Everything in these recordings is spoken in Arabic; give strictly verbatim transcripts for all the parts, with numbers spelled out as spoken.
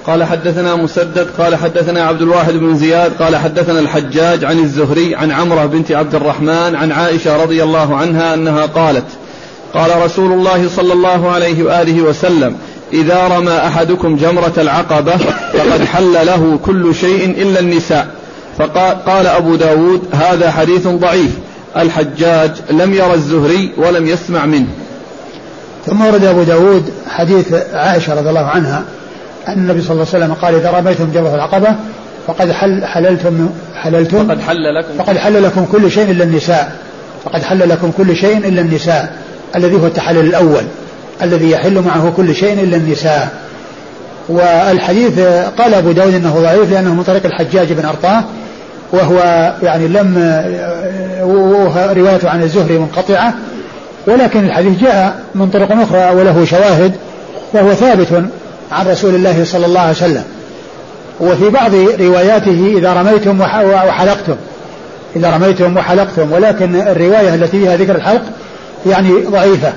قال حدثنا مسدد قال حدثنا عبد الواحد بن زياد قال حدثنا الحجاج عن الزهري عن عمرة بنت عبد الرحمن عن عائشة رضي الله عنها أنها قالت قال رسول الله صلى الله عليه وآله وسلم إذا رمى أحدكم جمرة العقبة فقد حل له كل شيء إلا النساء. فقال أبو داود هذا حديث ضعيف. الحجاج لم ير الزهري ولم يسمع منه. ثم ورد أبو داود حديث عائشة رضي الله عنها أن النبي صلى الله عليه وسلم قال إذا رميتم جمرة العقبة فقد حل حللتم حللتم فقد حل لكم فقد حل لكم كل شيء إلا النساء فقد حل لكم كل شيء إلا النساء الذي هو التحلل الأول الذي يحل معه كل شيء إلا النساء. والحديث قال أبو داود أنه ضعيف لأنه من طريق الحجاج بن أرطاه وهو يعني لم روايته عن الزهري منقطعة ولكن الحديث جاء من طرق أخرى وله شواهد وهو ثابت عن رسول الله صلى الله عليه وسلم. وفي بعض رواياته إذا رميتم وحلقتم إذا رميتم وحلقتم ولكن الرواية التي فيها ذكر الحلق يعني ضعيفة.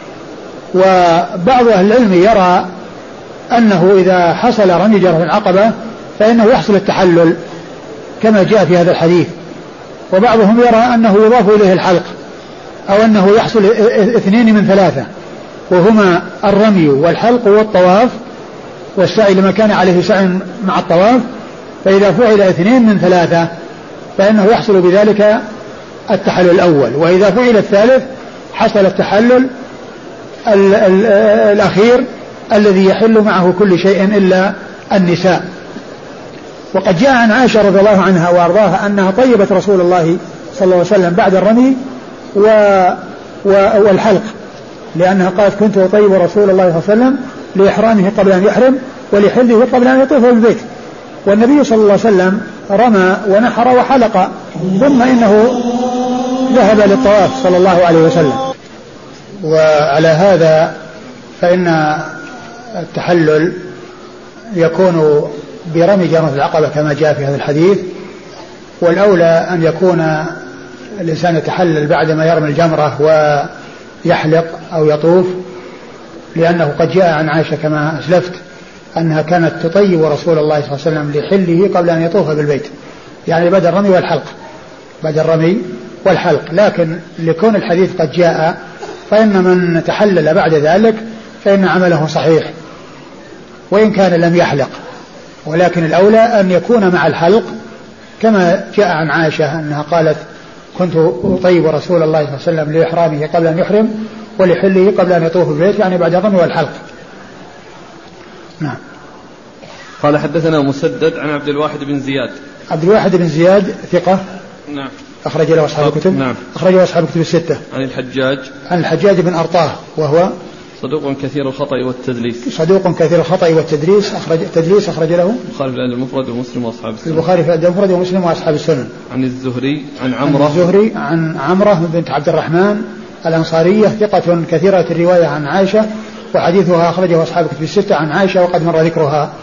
وبعض أهل العلم يرى أنه إذا حصل رمي جمرة العقبة فإنه يحصل التحلل كما جاء في هذا الحديث. وبعضهم يرى أنه يضاف إليه الحلق أو أنه يحصل اثنين من ثلاثة وهما الرمي والحلق والطواف والسعي لما كان عليه سعي مع الطواف. فإذا فعل اثنين من ثلاثة فإنه يحصل بذلك التحلل الأول. وإذا فعل الثالث حصل التحلل ال ال الأخير الذي يحل معه كل شيء إلا النساء. وقد جاء عن عائشة رضي الله عنها وأرضاها أنها طيبت رسول الله صلى الله عليه وسلم بعد الرمي و و والحلق لأنها قالت كنت أطيب رسول الله صلى الله عليه وسلم لإحرامه قبل أن يحرم ولحله قبل أن يطوف بالبيت. والنبي صلى الله عليه وسلم رمى ونحر وحلق ثم إنه ذهب للطواف صلى الله عليه وسلم. وعلى هذا فإن التحلل يكون برمي جمرة العقبة كما جاء في هذا الحديث. والأولى أن يكون الإنسان يتحلل بعدما يرمي الجمرة ويحلق أو يطوف لأنه قد جاء عن عائشة كما أسلفت أنها كانت تطيب رسول الله صلى الله عليه وسلم لحله قبل أن يطوف بالبيت يعني بعد الرمي والحلق بعد الرمي والحلق. لكن لكون الحديث قد جاء فإن من تحلل بعد ذلك فإن عمله صحيح وإن كان لم يحلق. ولكن الأولى أن يكون مع الحلق كما جاء عن عائشة أنها قالت كنت أطيب رسول الله صلى الله عليه وسلم لإحرامه قبل أن يحرم ولحله قبل أن يطوف بالبيت يعني بعد الرمي والحلق. نعم. قال حدثنا مسدد عن عبد الواحد بن زياد. عبد الواحد بن زياد ثقة. نعم. أخرج له أصحاب الكتب. نعم. أخرج له أصحاب الكتب الستة. عن الحجاج. عن الحجاج بن أرطاه وهو صدوق كثير الخطأ والتدليس. صدوق كثير الخطأ والتدليس أخرج تدليس أخرج له البخاري في الأدب المفرد ومسلم وأصحاب السنن. البخاري في الأدب المفرد ومسلم وأصحاب السنن. عن الزهري عن عمرة. عن الزهري عن عمرة بنت عبد الرحمن الأنصارية ثقة كثيرة الرواية عن عائشة وحديثها أخرجه أصحاب الكتب الستة عن عائشة وقد مر ذكرها